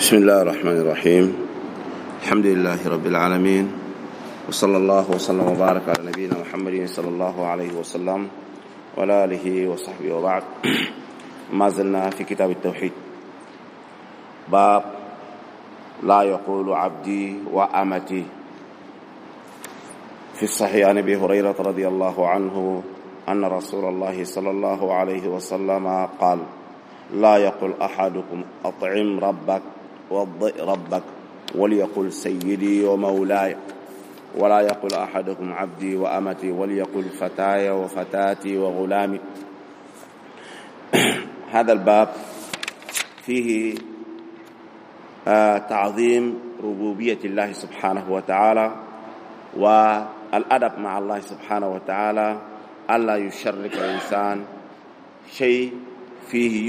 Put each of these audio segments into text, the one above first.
بسم الله الرحمن الرحيم. الحمد لله رب العالمين، وصلى الله وسلم وبارك على نبينا محمد صلى الله عليه وسلم وعلى آله وصحبه وبعد. ما زلنا في كتاب التوحيد، باب لا يقول عبدي وأمتي. في الصحيح عن أبي هريرة رضي الله عنه أن رسول الله صلى الله عليه وسلم قال: لا يقول أحدكم أطعم ربك وضئ ربك، وليقل سيدي ومولاي، ولا يقول أحدكم عبدي وأمتي، وليقل فتاي وفتاتي وغلامي. هذا الباب فيه تعظيم ربوبية الله سبحانه وتعالى والأدب مع الله سبحانه وتعالى، ألا يشرك الإنسان شيء فيه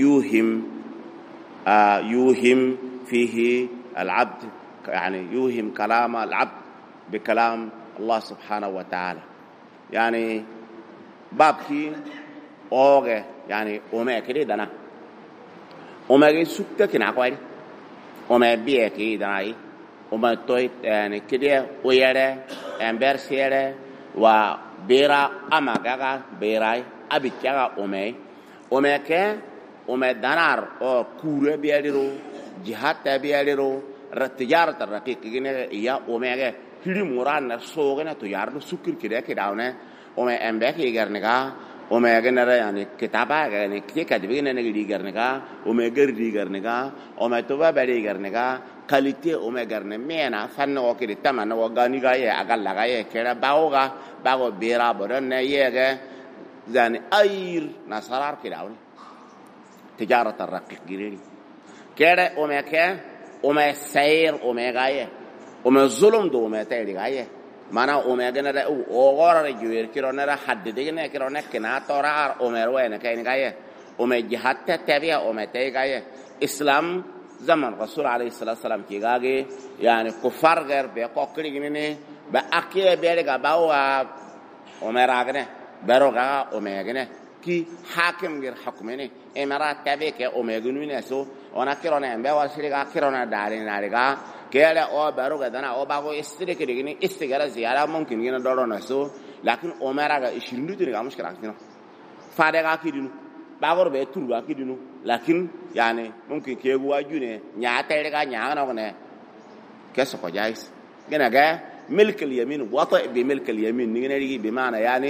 يوهم فيه العبد، يعني يوهم كلام العبد بكلام الله سبحانه وتعالى. يعني بابكي اوغه يعني اومه كده دنا اومه سوكته كنا قوي اومه بيه كده دنا اومه توي يعني كده ويره امبر سيره وبيرا اما غا بيراي ابيكا اومه كه اومه دانار او كوره بياليرو جهات بياليرو تجارة الرقيق كنا يا اومه hiri muran so gena to yardo sukir kide kidawne o me embe ki garnega o me gena yani kitaba yani kika dibina ne gi garnega o me gardi garnega o me to ba bari garnega qualité o me garne mena fanno o kidi tamana o gani ga ye agalla ga ye kera baoga bago bira bodan ne yege yani ayr nasarar kidawne tijarat الرقيق giri kere o me ke o me sayr o me ga ye ومن ظلم دو ما تيري غايه مانا اوميغنا دا او غور جوير كيرونرا حد ديغنا كيرونا كنا تورا اومير وين كاين غايه اومي حتى تبيا اومي تي غايه اسلام زمن رسول عليه الصلاه والسلام كي غاغي يعني كفار غير بيقوكري غني باكي بيرغا باو اوميراغنا بروغا اوميغنا كي حاكم غير حكمني امارات تبيك اوميغنو نسو ona kirona embe wasiriga kirona dali nariga kele o baruga dana o bago istirike digini istigara ziyara mumkin gina dorona so lakin omara ga 20 tiriga mushkila kino fade ga kidinu bagor be turu ga kidinu lakin yani mumkin kegu wajune nya teriga nya na ne keso ko jais gina ga milk al yamin wata bi milk al yamin ni gina rigi bi maana yani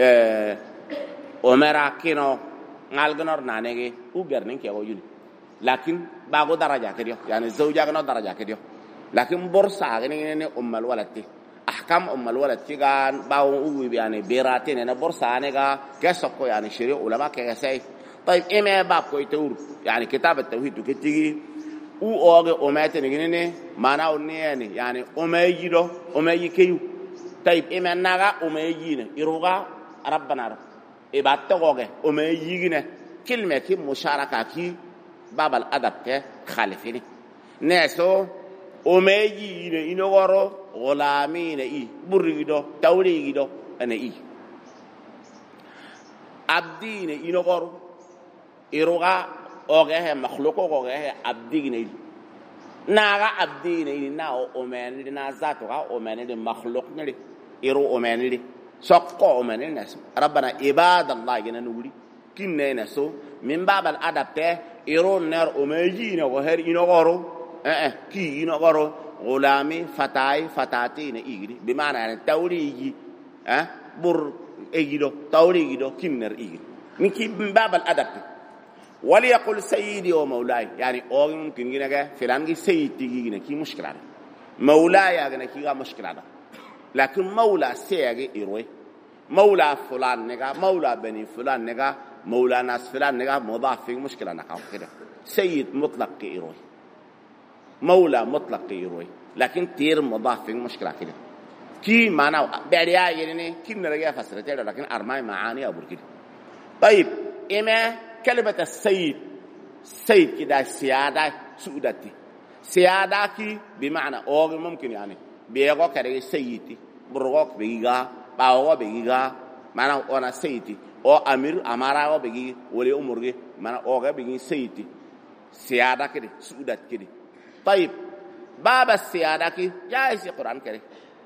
omara kino ngalgnor nanege u garnin ke wajuni لكن باغو درجه كده يعني زوجه كنا درجه كده لكن بورصه غني ام الولد احكام ام الولد كان باو يعني بيراتين انا بورصه انغا كسكو يعني شريع علماء كسي. طيب اما باب كو يتور يعني كتاب التوحيد كتيجي او اوغ اوماتن غني معناه ني يعني اوميجيدو اوميجيكيو. طيب اما نغا اوميجينا يروغا ربنا اباتوغ اوميجينا كلمه كي مشاركه كي باب الادب ke khalifini neso omeji ne inogoro golami ne i burrigido tawrigido ene i abdi ne inogoro iruga oge he makhluqo oge he abdi ne naga abdi ne na o men na zato ga o men de makhluq ne iru o men de sokko o men ne rabbana ibadallah gena nuri kinne ne so min bab al adab te iron nar omejina ko her inogoro ki inogoro gulami fatai fatati ne igri bi maana ne tawriji bur egido tawrigido kinner igri min ki bab al adab wali yaqul sayyidi wa mawlai yani o mumkin gina ga filan gi sayyidi gina ki mushkila mawlaya gina ki ga mushkila lakin mawla sayagi irwe mawla fulan ne ga mawla bani fulan ne ga مولانا فلان نجا مضاف في مشكلة نقاط كده سيد مطلق إيروي مولى مطلق إيروي لكن تير مضاف في مشكلة كده كي معناه بعديها يعني كي نرجع فسرته لكن أرماي معاني أبو كده. طيب إما كلمة السيد سيد كده سيادة سودتي سيادة كي بمعنى أو ممكن يعني بيجوا كده سيدي بروق بيجا باو بيجا معناه أنا سيدي o amir amara o begi wole umurge mana o ga begi seyti siyada kede suudat kede طيب باب السيادة كي جائز القرآن الكريم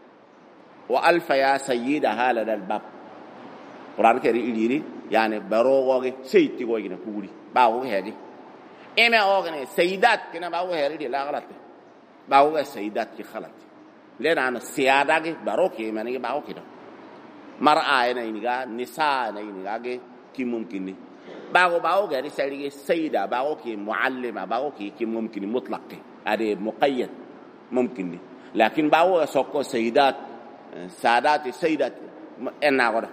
وألف يا سيدها لدى الباب القرآن الكريم يليري يعني بروغي سيدتي ويجينا كوري باوغي هذه إما أوغني سيدات كنا باوغي هذه لا غلط باوغي سيدات كي خلط لأن أنا السيادة كي باروكي ماني باوغي كده مرأة نيجا نساء نيجا كي ممكن باوغي هذه سيدة سيدة باوغي معلمة باوغي كي ممكن مطلق هذا مقيد ممكن لكن باوغي سوكو سيدات سادات سيدات إنها غدا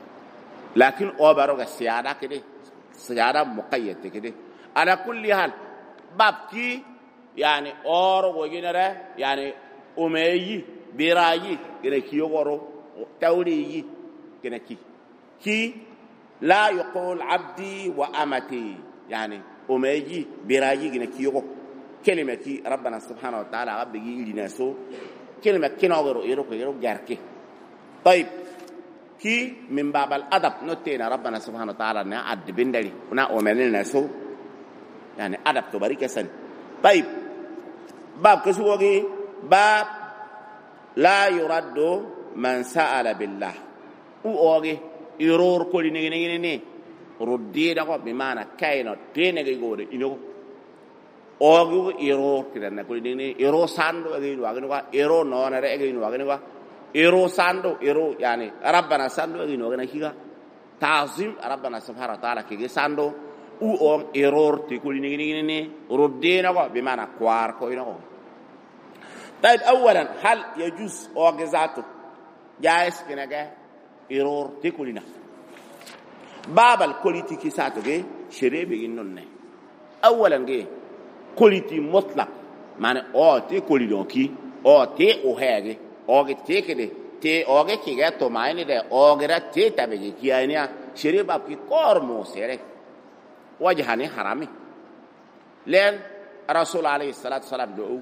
لكن أوبرو السيادة كده سيادة مقيدة كده على كل حال بابكي يعني أورو وجنرة يعني أمي براي كده كيورو تولي كده كي لا يقول عبدي وأمتي يعني أمي براي كده كيورو كلمة كي ربنا سبحانه وتعالى عبدي يليناسو كلمة كناغرو يرو جاركي طيب كي من باب الأدب نتينا ربنا سبحانه وتعالى نعد بندري ونأمننا سو يعني أدب تبارك سن طيب باب كسوغي باب لا يرد من سأل بالله أوغي يرور كل نيني ردينا بمعنى كاينو تينغي غوري إنو أوغي يرور كده كل نيني يرو ساندو أغينو أغينو يرو نونر أغينو أغينو إيرو ساندو إيرو يعني ربنا ساندو إنه كنا كذا تعظيم ربنا سبحانه وتعالى كذا ساندو أو إيرور تقول نيجي ردينا بمعنى كوار كوينه. طيب أولا هل يجوز أوجزاته جائز كنا كه إيرور تقولنا باب الكوليتي ساتو كه شريب إنه أولا كه كوليتي مطلق معنى أو تقولنا كي أو تأوهاجي اوغي تيكدي تي اوغي كيغا تومايني دي اوغرا تي تابيجي كيانيا شريبا كي كورمو سيرك وجهاني حرامي لين الرسول عليه الصلاه والسلام دو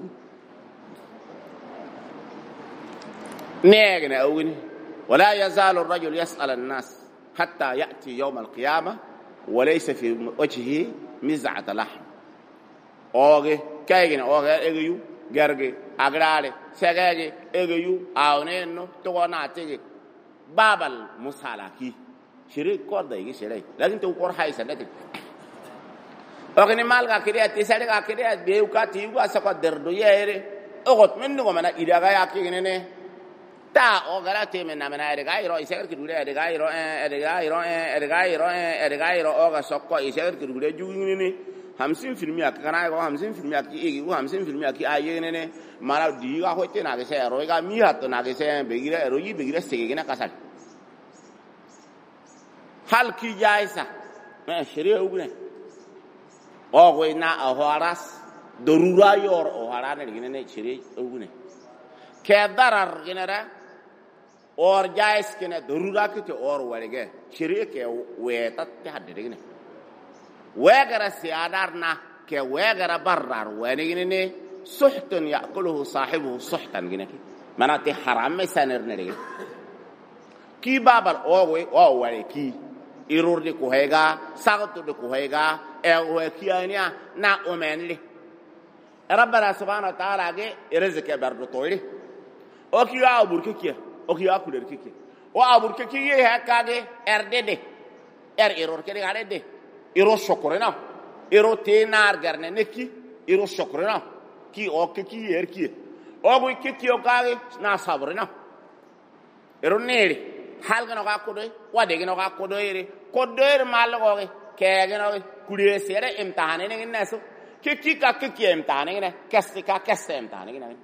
نيغنا اوغني ولا يزال الرجل يسال الناس حتى ياتي يوم القيامه وليس في وجهه مزعه لحم اوغي كايغنا اوغي ايغيو garge agrale segaje egeyu awneno to wana tege babal musalaki shiri korda yigi shiri lakin to kor haysa dati ogni malga kide ati sare ga kide be ukati yugo asako derdo yere ogot minno mana idaga yakinene ta ogara teme na mana ere gairo isegar kidure ere gairo oga sokko isegar kidure jugini 50% kana ko 50% ki egi 50% ki ayene mara diga hoite na gese ro ga mi hatto na gese begire ro yi begire sege na kasal hal ki jaisa ma shari'a ugne o go na ahoras darura yor o harane gine shari'a ugne ke darar ginera or jais kene darura kite or warege shari'a ke wetat ta hadde gine ويغرى سيادارنا كي ويغرى برار ونيني سحت يأكله صاحبه سحتا جنكي مناتي حرام سنر نري كي بابل اووي كي يرور دي كوهيغا ساغتو دي كوهيغا اوه كيانيا نا اومنلي ربنا سبحانه وتعالى رزق برد طويل اوكي ابوركي اوكي اكولركي او ابوركي هكاغي اردد ايرور كدي غادي iro shokorena iro tenar garne neki iro shokorena ki o ki erki o go ki o kage na sabrena iro neri halga no ga kodo wade ga no ga kodo ere kodo mal go ke ga no kuriye sere imtihane ne naso ki ka ki imtihane ne kasti ka kasti imtihane ne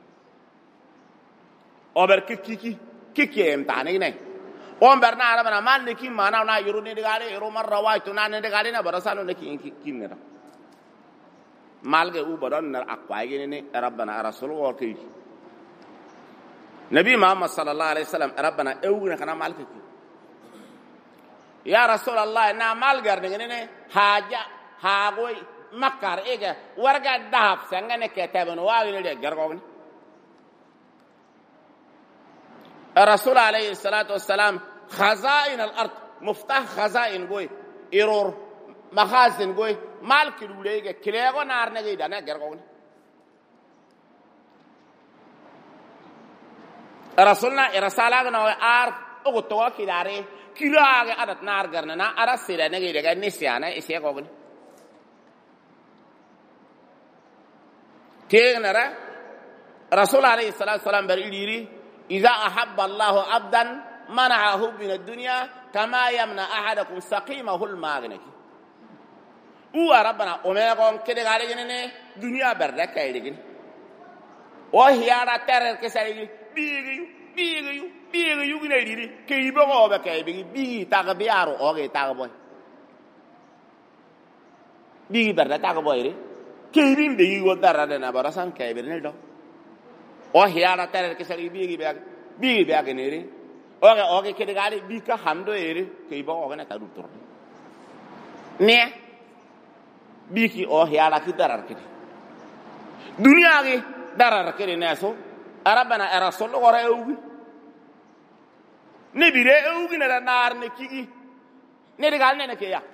ober ki imtihane ne on berna arabana man ne kim mana na yuru ne digare yuru mar rawaitu na ne digare na barasano ne kim ne malge u baron na akwai ne rabbana rasul wa kai nabi muhammad sallallahu alaihi wasallam rabbana ewu kana malke ya rasul allah na malgar ne haja hagoy makar ega warga dahab sangane ketaben wa ne gargo ne الرسول عليه الصلاة والسلام خزائن الأرض مفتاح خزائن قوي إيرور مخازن قوي مالك الوليجة كليغو نار نجي دانا جرغوني rasulna irasala na ar o to wa kidare kiraage adat nar garna na ara sira ne ge ga nisyana ise ko gni tegnara rasul alayhi salatu wasalam bar iliri idha ahabba allah abdan mana'ahu min ad-dunya kama yamna ahadakum saqimahu al-maghnaki u rabbana o me gon kede gare gene dunya barda kayde gene o hiara terer ke sari biigu gine diri ke ibo go be kay bi tagbiaro o ge tagboy bi barda tagboy re ke bin be go darade na barasan kay be ne do o hiara terer ke sari bi be gene re o ge kede gare bi ka hamdo ere ke ibo o gane tadu tur ne biki o hiara ki darar kidi dunya ge darar kidi neso arabana era solo gore ewgi ne bire ewgi na nar ne kigi ne digal ne ke ya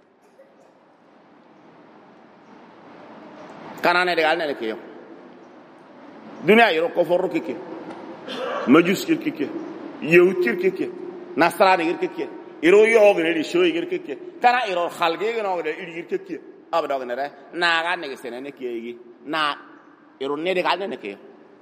kana ne digal ne ke yo dunya yoro ko forro kike majus kike yew kike nasrani kike iro yo ge ne shoy kike kana iro khalge ge no ge iri kike abdo ge ne na ga ne sene ne kigi na iro ne digal ne ke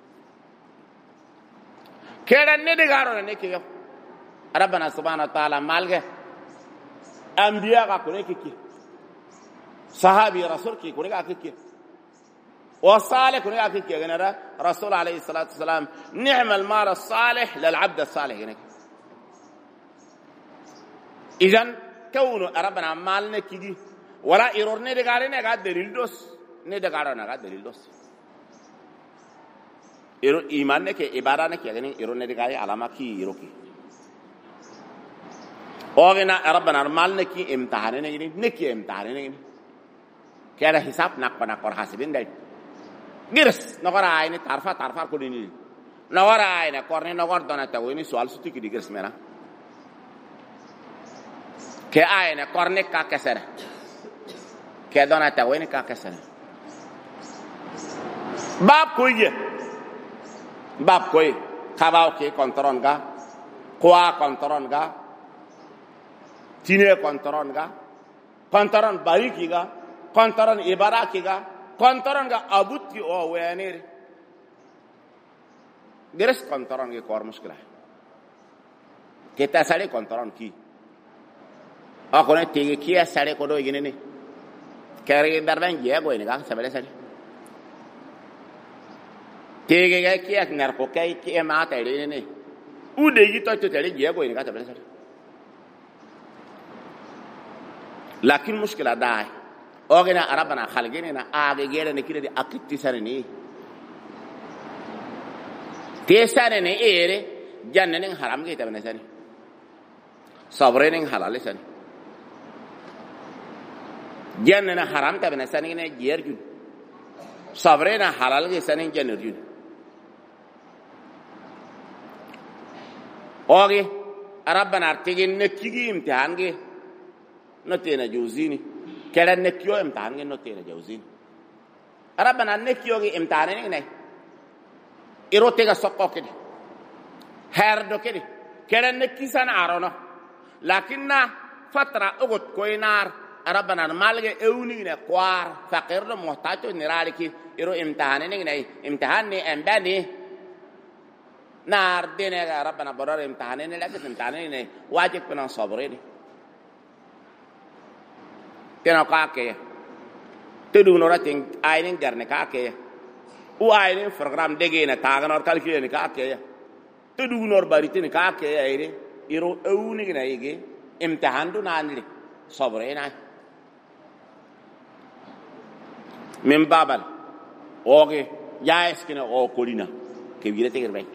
kera ne de garo ne ke rabbana subhanahu wa ta'ala malge anbiya ka kone ke sahabi rasul ki kone ka ke wa salih kone ka ke ganara rasul alayhi salatu wasalam ni'mal mal as-salih lil 'abd as-salih ne idan kawnu rabbana mal ne kigi wala iror ne de garo ne ga dalil dos ne de garo na ga dalil dos iro iman ne ke ibada ne ke gani iro ne digai alama ki iro ki ogena rabbana mal ne ki imtihan ne gini ne ki imtihan ne gini kera hisab nak pana kor hasibin dai girs nagara ayne tarfa ko dini nagara ayne korne nagar dona ta woni soal suti ki girs mena ke ayne korne ka kesera ke dona ta woni ka kesera bab koy kabaw ke kontron ga kwa kontron ga tine kontron ga kontron bariki ga kontron ibaraki ga kontron ga abuti o wenir gres kontron ge kor mushkila kita sare kontron ki akone tege ki sare ko do yene ne kare darban ge go ne ga sabale sare tege ga ki ak nar ko kai ki ma ta re ne u de gi to tere ge go ni ga ta bele sare lakin mushkila dai ogena arabana khalgene na age gere ne kire di akitti sare ni te sare ne ere janne ne haram ge ta bele sare sabre ne halal sare janne ne haram ta bele sare ne ger ju sabre ne halal ge sare janne ju oge rabbana artigin ne kigi imtihan ge no tena jawzini kera ne kyo imtihan ge no tena jawzini rabbana ne kyo ge imtihan ne irote ga sokko ke her do ke kera ne kisan arono lakinna fatra ugot koinar rabbana malge ewni ne kwar faqir do muhtajo ni raliki iro imtihan ne imtihan ne embani nar dene ga rabbana barar imtihan ne lakin imtihan ne wajib kana sabrin tena ka ke tedu no ratin ainin garne ka ke u ainin program dege na taga no calcul ne ka ke tedu no barite ne ka ke ayre iro ewni ne yige imtihan do nanli sabrin min babal oge yaes kina o kolina ke wirete gerbe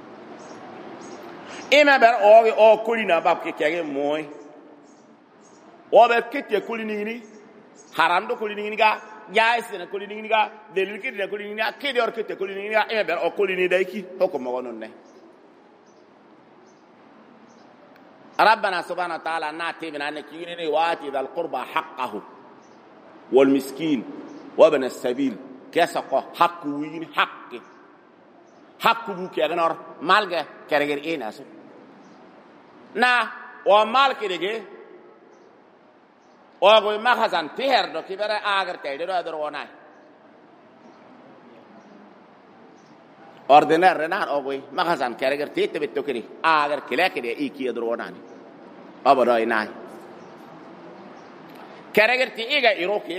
ima ber oge o kolina bab ke kege moy o be kete kolini ni haram do kolini ni ga yaes na kolini ni ga delil ke de kolini ni ke de or kete kolini ni ga ima ber o kolini dai ki hokom mo non ne rabbana subhanahu wa ta'ala nati bin an kini wati dal qurba haqqahu wal miskin وابن السبيل كسق حق وين حق hakku bu ke ganor malga kereger ina so na o mal kirege o go magazan ter do kibara agar tay do do wona ordinaire renar o go magazan kereger tete betto kiri agar kilekede iki do wona ni aba do ina kereger ti iga iroke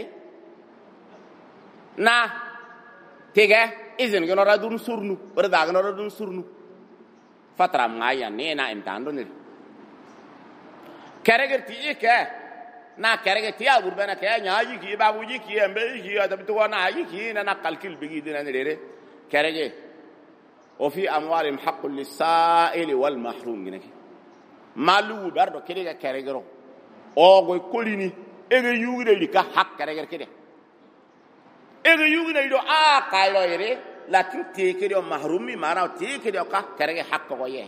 na tiga izin gno radun surnu berda gno radun surnu fatra ngaya ne na imtando ni kereger ti ike na kereger ti abur bana kaya nyaji ki babuji ki ambe ki adab to na aji ki na kalkil bigi dina nere kereger o fi amwalihim haqqul lis-sa'il wal mahrum ginaki malu berdo kereger keregero o go kolini ege yugire lika hak kereger kede ege yugire do a kaylo yere lakin te kede mahrumi mana te kede ka kereger hak ko ye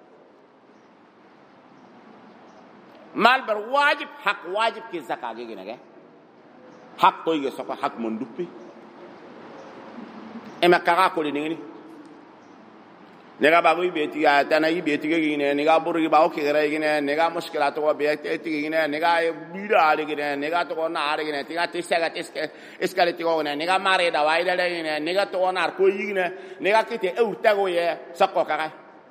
mal bar wajib hak wajib ki zakage ginage hak ko ye soko hak mon duppi e makara ko ni nega bagu beti ya tana yi beti ge gine nega buru ba o kire gine nega mushkila to be eti gine nega bida ale gine nega to na ale gine tiga tisaga tiske eskale tigo gine nega mare da waida le gine nega to na ko yi gine nega kite e utago ye sakko kaga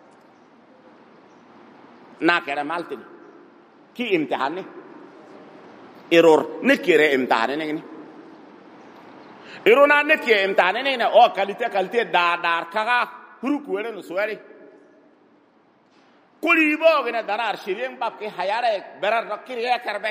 na kere malti ki imtihan ne error ne kire imtihan ne gine error na ne kire imtihan ne o qualité da kaga Huru kuere no suari. Kulibo gina darar shirien bab ke hayara berar rakiri ya karbe.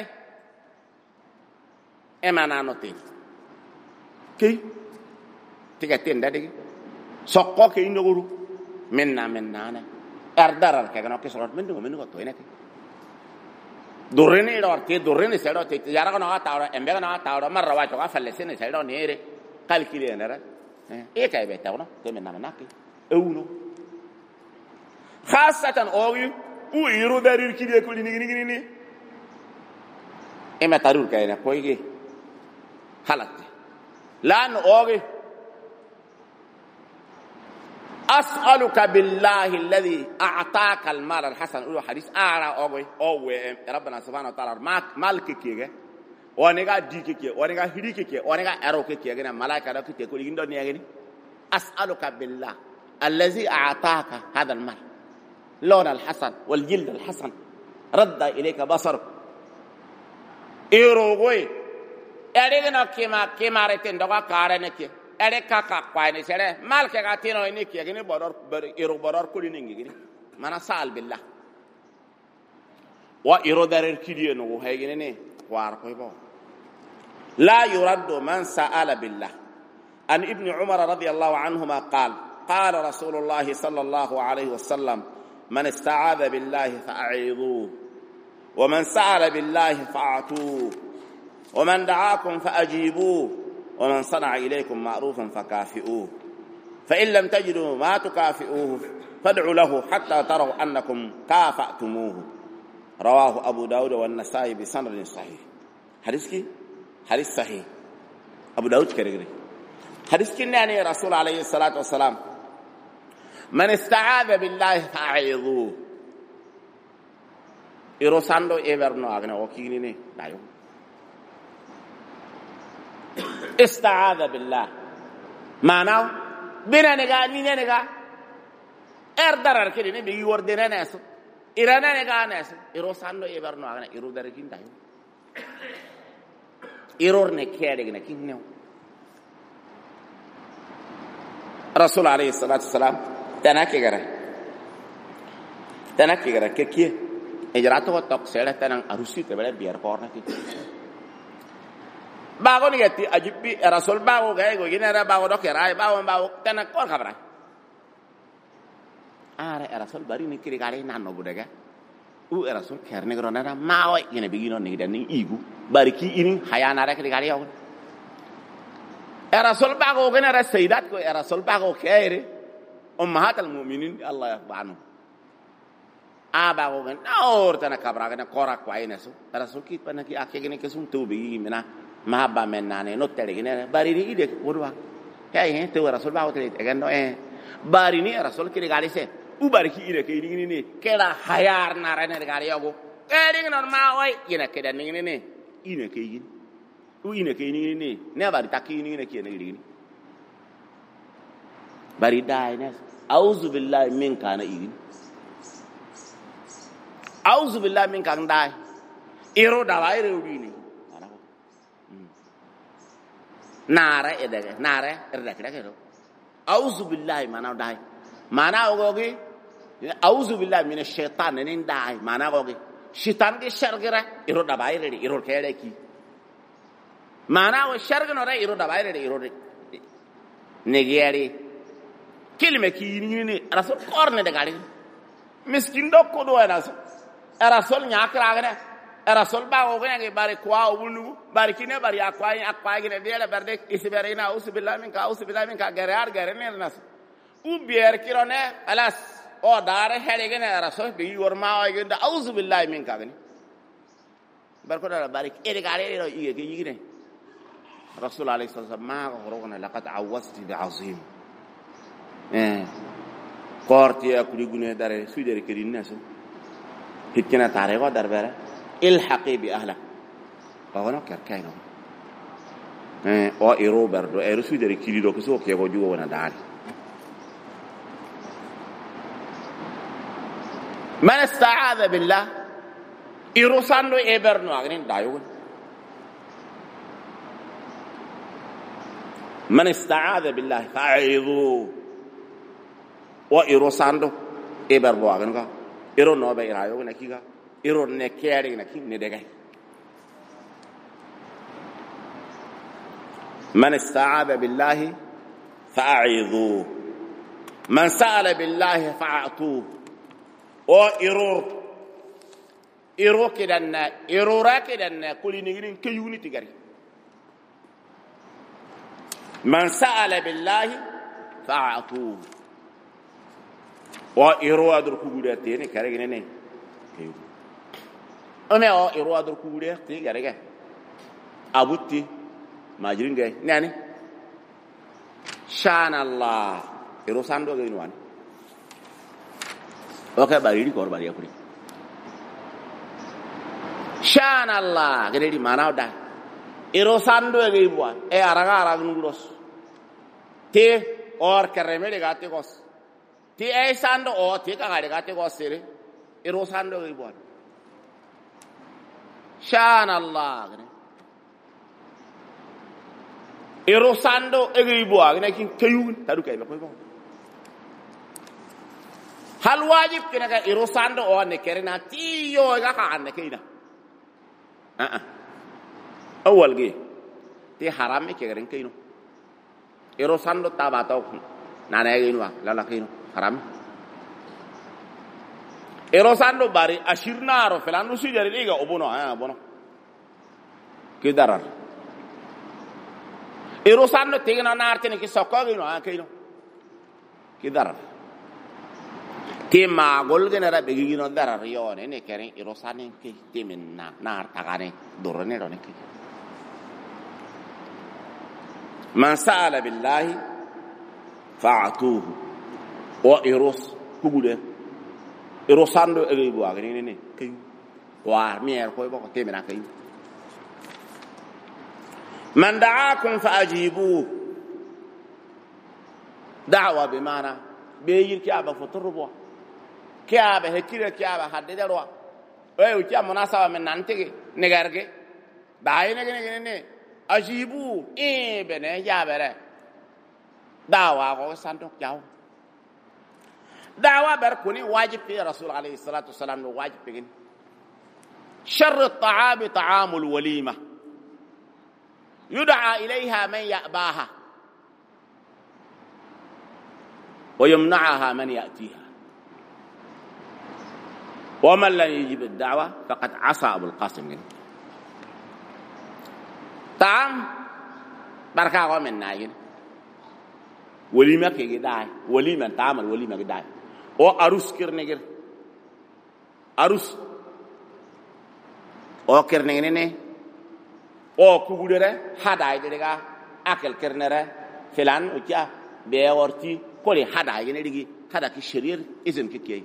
Emana notin. Ki tiga tenda digi. Sokko ke indoguru. Menna ne. Erdarar ke gana ke sorot mendu to ene ke. Dorene ro te dorene sero te yara gana taura embe gana taura marra wa to ga fallesene sero nere. Kalkili nere. E kai beta no te menna ke. Uno khasatan ogi u iru darir kide ko ni e matarul kayna koyge halatti lan ogi as'aluka billahi alladhi a'taka al-mal al-hasan ulu hadith ara ogi owe rabbana subhanahu wa ta'ala malki kige onega dikike onega hidikike onega arokike gena malaika da kite ko lindo ni yagini as'aluka billah الذي أعطاك هذا المال لون الحسن والجلد الحسن رد إليك بصرك إيروغوي أريغنا كما رتين دغا كارنك أريكا كاقواني سيري مالك غاتينو إنيك يغني إيرو برور كل نينجي مانا سأل بالله وإيرو دارير كيدينو هيغني واركوي بو لا يرد من سأل بالله عن ابن عمر رضي الله عنهما قال رسول الله صلى الله عليه وسلم من استعاذ بالله فأعيذوه ومن سأل بالله فأعطوه ومن دعاكم فأجيبوه ومن صنع إليكم معروفا فكافئوه فإن لم تجدوا ما تكافئوه فادعوا له حتى تروا أنكم كافأتموه رواه أبو داود والنسائي بسند صحيح حديث صحيح أبو داود كريغري حديث كناني رسول عليه الصلاة والسلام من استعاذ بالله فأعيذوه إروساندو إبرنو أغنى وكينيني دايو استعاذ بالله معناه بنا نغا نينا نغا اردرار كده بيجي وردنا ناس إرانا نغا ناس إروساندو إبرنو أغنى إرو درجين دايو إرور نكيري نكينيو رسول عليه الصلاة والسلام تناكي غرا كيكيه إجراته وطاق سيرة تنان أروسي تبالي بيار كورنا كي باغو نيجي أجيب بي رسول باغو غايغو ينرى باغو دوكي راي باغو تنان كور خبرا رسول باري نكيري غاري نانو بودغا رسول كيرني غرونا ماوي ينه بيجينو نيداني إيغو باركي إني حيانا ركي غاري يوم رسول باغو غنرى سيدات كو رسول باغو كيري أمهات المؤمنين الله يرضى عنهم باغو غن اور تنا كبرا غن كورا كواينسو رسول كي بنكي اكيغني كسون توبي منا محبا منانه نوتري غن باري دي ودوا هي تو رسول باغو تري غنو bari ni rasul ki gari se u bari ki ire ke ni kera hayar na ra ne gari yago ering non ma wai ina ke dan ni ine ke yin u ine ke ni ne bari takki ni ke ni bari dai ne auzu billahi min kana yin auzu billahi min kan dai iro da wai re uri ni nare edege nare erdeke do auzu billahi mana dai mana ogogi auzu billahi minash shaitan nin dai mana ogogi shaitan di shargira iro da bayre di iro kede ki mana o shargno re iro da bayre di iro negeri kilme ki ni rasul korne de gali miskin do ko do rasul nyakra gane rasul ba o gane bari kwa o bulu bari kine bari akwa gine dele berde isberina usbillahi minka gare ne nas u bier kirone alas o dare hele gane rasul bi yorma o ginde auzubillahi minka gane bar ko dara bari ere gare ro ige gine rasul alayhi sallam ma gorona laqad awasti bi azim korti akuri gune dare sudere kirin naso hitkena tare go darbere الحقي بأهله فهنا كركاينو او ايرو بردو ايرو سودري كيلو كسو كيغو جوو وانا داري من استعاذ بالله ايرو ساندو ايبرنو اغنين دايو من استعاذ بالله فاعذوا وايرو ساندو ايبربو اغنكا ايرو نو بي رايو نكيغا iro ne kere na kin ne daga man ista'adha billahi fa'idhu man sa'ala billahi fa'atu o iro kidanna irora kidanna kulini ngin kayuni tigari man sa'ala billahi fa'atu o iro adur kugudate ne kare ne kayu ome o iro adur kugude ti garege abutti majiringe nani shana allah iro sando ge inwani o ka bari ko bari yakuri shana allah gede di mana da iro sando ge ibwa e araga nguros te or kareme de gate kos ti e sando o ti ka gade gate kos sere iro sando ge ibwa شان الله irosando egribo agna kin kayun tadu kay ko hal wajib kina ka irosando o ne kerena tiyo ga ka an kayna awal ge ti haram ke garen kayno irosando tabato na na geinwa la kayno haram irosando bari ashirnaro felanu sujari liga obono bono ke darar irosando tegna nartene ki sokko no kayno ki darar ti magol genera be gino darar yone ne keren irosane ki timinna nar tagane dorone ron ki man sa'ala billahi fa'atuhu wa iros kugude irosando egebo agene ne kayu wa mier ko boko temena kayu man da'akum fa'ajibuhu da'wa bimana be yirki aba fotorbo kiaba hekire kiaba hadde darwa o uti munasaba men nantege negarge dayine ne ajibu bene yabere da'wa ko santo kyaw دعوة بركوني واجب في رسول عليه الصلاة والسلام واجب بين شر الطعام طعام الوليمة يدعى إليها من يأباها ويمنعها من يأتيها ومن لم يجب الدعوة فقد عصى أبو القاسم طعام بركة من ناين وليمة كي داي وليمة تعمل وليمة كي داي او عروس کرنے عروس او کرنے نے او کugudere haday de ga akel kernere filan utia be worti ko le hada yene rigi hada ki sharir izin kike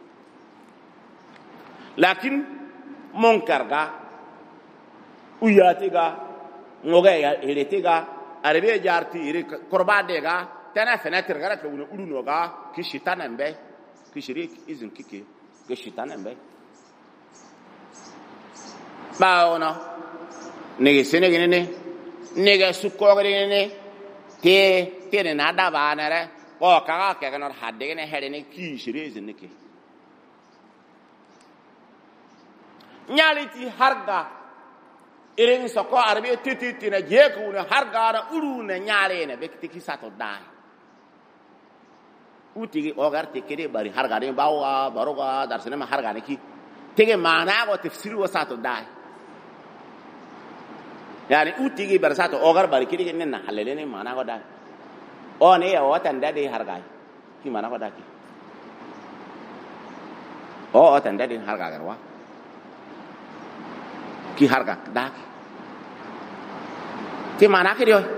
lakin munkar ga uyati ga ngoga ya irete ga arbe jarti ire korbade ga tana fenetre ga ka ulu no ga ki shitana mbe ki shirik izin kike ki shitana mbe ba ona nege sene gene nege sukko gene te ne nada ba na re ko ka ka no hadde ne hede ne ki shirik izin nike nyaliti harga irin soko arbe titi na je ku ne harga na uru ne nyale ne be tiki sato dai uti ogar te kede bari harga ne bawa baroga darsene ma harga ne ki tege mana go tafsir wa sato dai yani uti gi bar sato ogar bari kede ne na halele ne mana go dai o ne ya watan dade harga ki mana go dai o watan dade harga garwa ki harga dak ti mana ke dio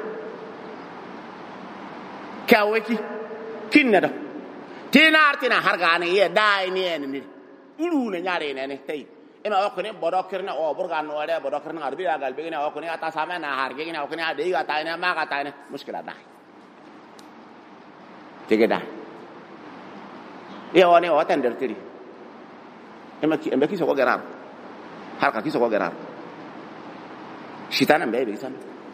kawe ki kinna do ti na artina harga ne ye dai ne ne ulu ne nyare ne ne tay e ma ko ne bodokir ne o burga no re bodokir ne arbi agal be ne o ko ne ata sama na harge ne o ko ne ade ga tay ne ma ga tay ne mushkila dai tege dai e o ne o tan der tiri e ma ki so ko garar harka ki so ko garar shitana mbebe sana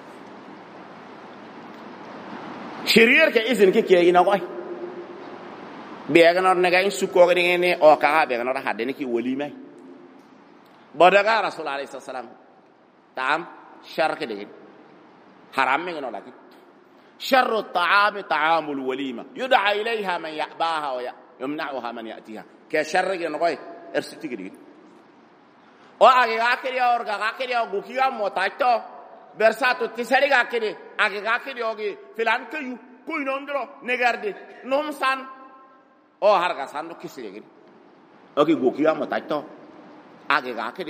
shiriyar ke izin ke ina koy be ga nor ne ga su ko ga ne o ka be ga nor hadde ne ki walima bodaga rasul alayhi salam tam sharke de haram me no laki sharru at-ta'am ta'amul walima yud'a ilayha man ya'baha wa yamna'uha man ya'tiha ke sharri no koy ersiti gidi o age ga kiri or ga kiri o gukiya motaito versato tisari ga kiri age ga kiri ogi filan kayu ko inondro negarde nom san o har ga san do kisire gidi ogi gukiya motaito age ga kiri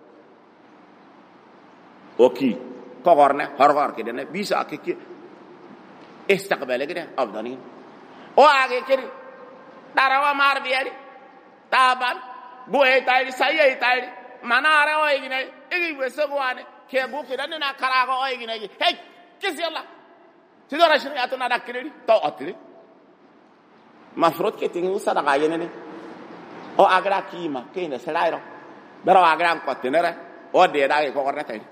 o ki ko gorne har ke dene bisa ke ki istaqbale gidi afdani o age kiri darawa mar biyari taban boye tayri sayi tayri manare o igine igi wesogwane ke buki dan na karago o igine hey kisi Allah tidora shiri atuna dakiri to atiri mafrut ke tingu sadaga yenene o agra kima ke ne selairo bero agra ko tenere o de dai ko korna tay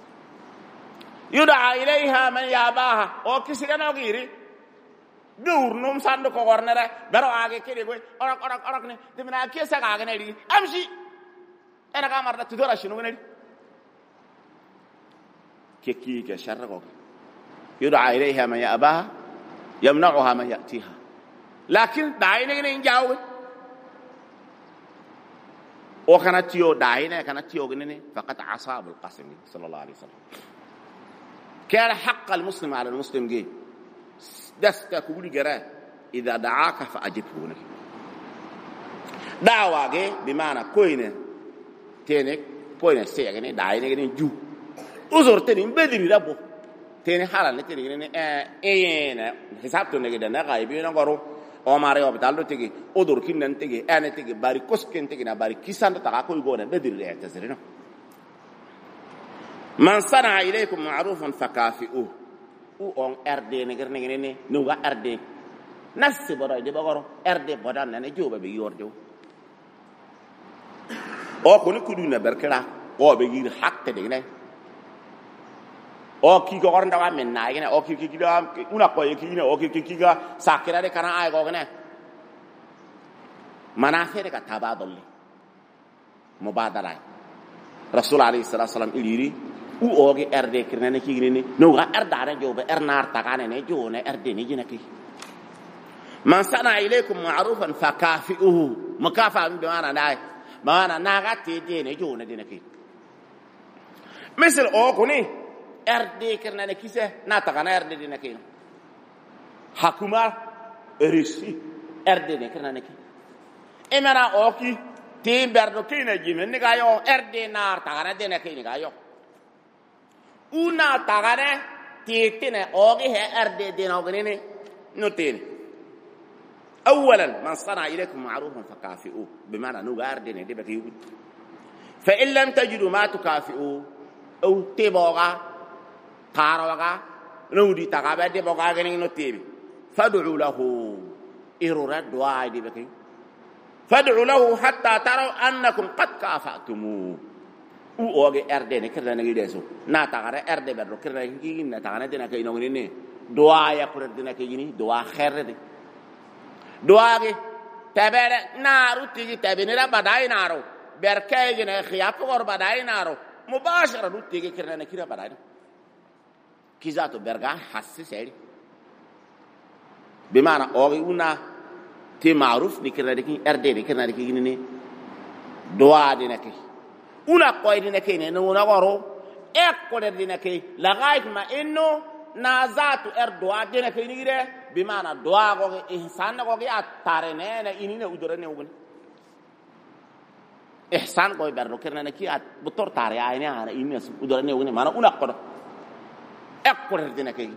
yuda ilaiha man yabaha o kisi kana giri dur num sandu ko kornere bero age kede go orak ne dimna kesa ga ne ri amshi ena kamar da tudora shinu ngene keki ke sharro yud'a ilayha man ya'baha yamna'uha man ya'tiha lakin daine ngene njaw o kana tiyo daine kana tiyo ngene faqat asab al-qasim sallallahu alayhi wasallam kana haqq al-muslim ala al-muslim gi dasta kubuli gara idha da'aka fa ajibhu dawa ge bi mana koine tene koine sege ne dai ne ju uzur tene bediri rabo tene hala ne tene ne ne hisab to ne ge na ga ibi na goro o mare o bitalo tege odur kin nan tege ene tege bari kosken tege na bari kisan ta ko go ne bediri re tazrino man sana ilaykum ma'rufan fakafi'u u on rd ne ger ne no ga rd nasi boro de bagoro rd bodan ne joba be yorjo o ko ni kudu na berkira o be gir hakte de ne o ki go ornda wa men na ne o ki da una ko ki ne o ki ga sakira de kana ay go ne manafere ka tabadul mubadara rasul alayhi salatu wasalam iliri u oge rd kirnane ki ne no ga erdare jobe ernar takane ne jone rd ni jina ki man sana ilaykum ma'rufan fakafi'uhu mukafa bi mana dai mana nagati dene jone dene ki misal o kuni rd kirnane kise na takana rd dene ki hakuma erisi rd ne kirnane ki emara o ki timberdo kine jimen ni ga yo rd nar takana dene ki ni ga yo una tagare tietene oge he rd dene ogene no tene أولا من صنع إليكم معروفا فكافئوه بمعنى نغار دين دي بك يقول فإن لم تجدوا ما تكافئوه أو تبوغا قاروغا نودي تقابا دي بوغا غنين نتيبي فادعوا له إرورا دعاء دي بك فادعوا له حتى تروا أنكم قد كافأتموه اوغي ارده ne kirna ngi deso na tagara erde berro kirna ngi na tagana dina kay no ni doa ya ko dina kay ni doa kherde doa ge tabere naru tigi tabene ra badai naro berkay ge ne khiyap gor badai naro mubashara du tigi kirna ne kira badai kizato berga hasse seri bimana ogi una ti ma'ruf ni kirna de ki erde ni kirna de ki ni doa dina kay una koy dina kay ne una goro ko dina kay lagaik ma inno nazatu doa dina kay ni re bimana doa go ihsan go atare ne inine udore ne ugun ihsan go berro kirna ne ki at butor tare ay ne ana inne udore ne ugun mana una ko dina kay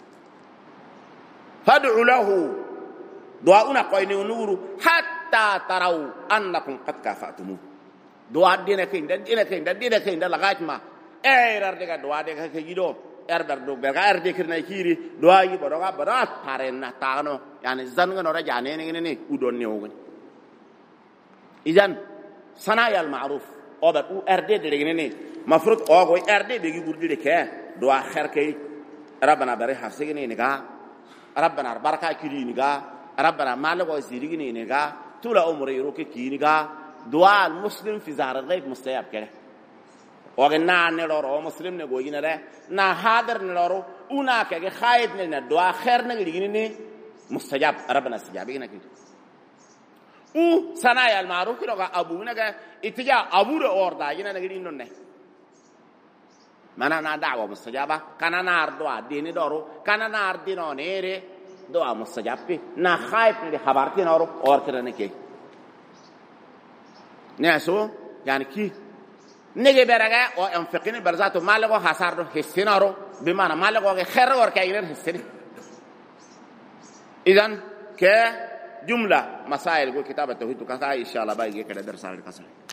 fad'u lahu doa una koy ne nuru hatta taraw annakum qad kafa'tumu doa dina kay lagaik ma rar de ga doa de ga gido erber do berga erde kirna kiri doa yi bodoga bara tare na tano yani zanga no raja ne ne udon ne ogun idan sanaya al ma'ruf oba u erde de ne mafrut ogo erde be gi burdi de ke doa khair kay rabbana bari hafsini ne ga rabbana baraka kiri ni ga rabbana malago sirigi ne ga tula umri roke kini ga doa al muslim fi zahar al ghaib mustayab kale وغنا نلورو مسلم نغوي نره نا حاضر نلورو una kage khaid ne doa khair na ligini ne mustajab rabbana istijabi na kitu u sanaya al ma'ruf kilo ga abu na ga itija abu ro orda yina na gidi nonne mana na da'wa mustajaba kana na ardoa dini doro kana na ardino nere doa mustajabi na khaib ne khabarti noro or kirane ke ne so yani ki nege beraga o enfiqini barzato malago hasardo hissinaro bimana malago ge khair or kayner hissini idan ke jumla masail go kitab at-tauhid ka inshallah ba ge kada darsa al-qasr